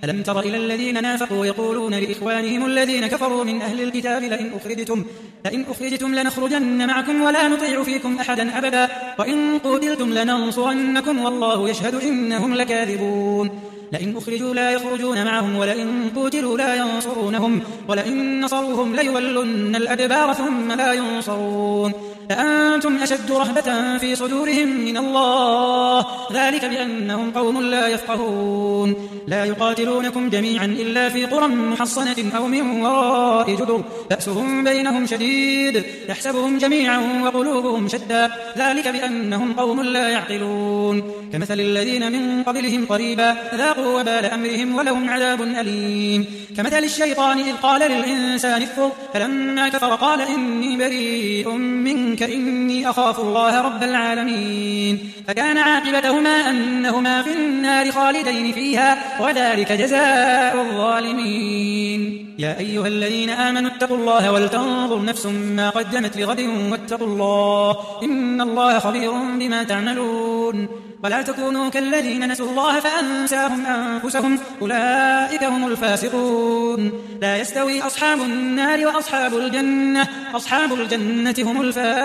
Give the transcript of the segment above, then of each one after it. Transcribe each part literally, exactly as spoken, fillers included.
ألم تر إلى الذين نافقوا يقولون لإخوانهم الذين كفروا من أهل الكتاب لئن أخرجتم, لئن أخرجتم لنخرجن معكم ولا نطيع فيكم أحدا أبدا وإن قتلتم لننصرنكم والله يشهد إنهم لكاذبون لئن أخرجوا لا يخرجون معهم ولئن قتلوا لا ينصرونهم ولئن نصروهم ليولن الأدبار ثم لا ينصرون لأنتم أشد رهبة في صدورهم من الله ذلك بأنهم قوم لا يفقهون لا يقاتلونكم جميعا إلا في قرى محصنة أو من وراء جدر بأسهم بينهم شديد يحسبهم جميعا وقلوبهم شتى ذلك بأنهم قوم لا يعقلون كمثل الذين من قبلهم قريبا ذاقوا وبال أمرهم ولهم عذاب أليم كمثل الشيطان إذ قال للإنسان اكفر فلما كفر قال إني بريء منك إني أخاف الله رب العالمين فكان عاقبتهما أنهما في النار خالدين فيها وذلك جزاء الظالمين يا أيها الذين آمنوا اتقوا الله ولتنظر نفس ما قدمت لغد واتقوا الله إن الله خبير بما تعملون ولا تكونوا كالذين نسوا الله فأنساهم أنفسهم أولئك هم الفاسقون لا يستوي أصحاب النار وأصحاب الجنة أصحاب الجنة هم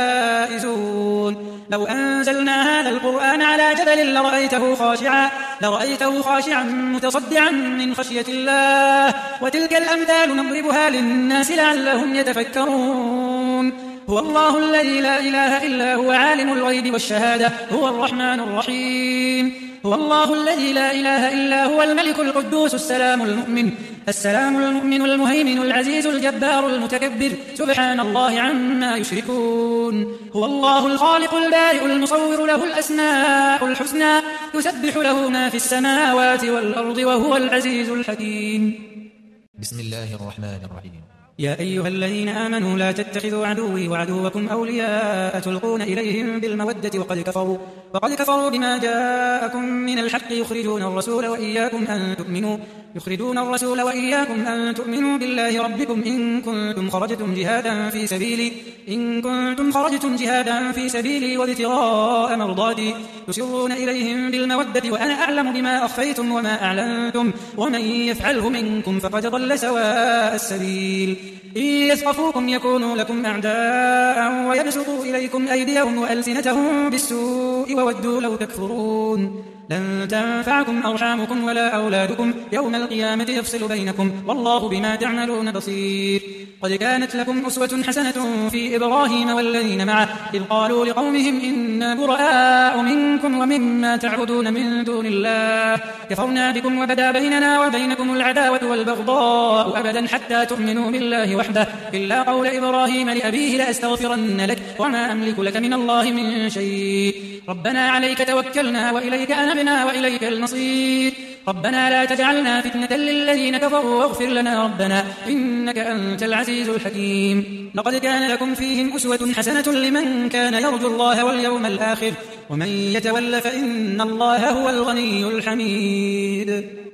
الفائزون لو أنزلنا هذا القرآن على جبل لرأيته خاشعا لرأيته خاشعا متصدعا من خشية الله وتلك الأمثال نضربها للناس لعلهم يتفكرون هو الله الذي لا إله إلا هو عالم الغيب والشهادة هو الرحمن الرحيم هو الله الذي لا إله إلا هو الملك القدوس السلام المؤمن السلام المؤمن المهيمن العزيز الجبار المتكبر سبحان الله عما يشركون هو الله الخالق البارئ المصور له الأسماء الحسنى يسبح له ما في السماوات والأرض وهو العزيز الحكيم بسم الله الرحمن الرحيم يا أيها الذين آمنوا لا تتخذوا عدوي وعدوكم أولياء تلقون إليهم بالمودة وقد كفروا وقد كفروا بما جاءكم من الحق يخرجون الرسول وإياكم أن تؤمنوا يخرجون الرسول وإياكم أن تؤمنوا بالله ربكم إن كنتم خرجتم جهادا في سبيلي إن كنتم خرجتم جهادا في سبيلي وابتغاء مرضاتي تسرون إليهم بالمودة وأنا أعلم بما أخفيتم وما أعلنتم ومن يفعله منكم فقد ضل سواء السبيل إن يثقفوكم يكونوا لكم أعداء ويبسطوا إليكم أيديهم وألسنتهم بالسوء وودوا لو تكفرون لن تنفعكم أرحامكم ولا أولادكم يوم القيامة يفصل بينكم والله بما تعملون بصير قد كانت لكم أسوة حسنة في إبراهيم والذين معه إذ قالوا لقومهم إنا براء منكم ومما تعبدون من دون الله كفرنا بكم وبدا بيننا وبينكم العداوة والبغضاء أبدا حتى تؤمنوا بالله وحده إلا قول إبراهيم لأبيه لأستغفرن لك وما أملك لك من الله من شيء ربنا عليك توكلنا وإليك أنبنا وإليك المصير ربنا لا تجعلنا فتنة للذين كفروا واغفر لنا ربنا إنك أنت العزيز الحكيم لقد كان لكم فيهم أسوة حسنة لمن كان يرجو الله واليوم الآخر ومن يتول فإن الله هو الغني الحميد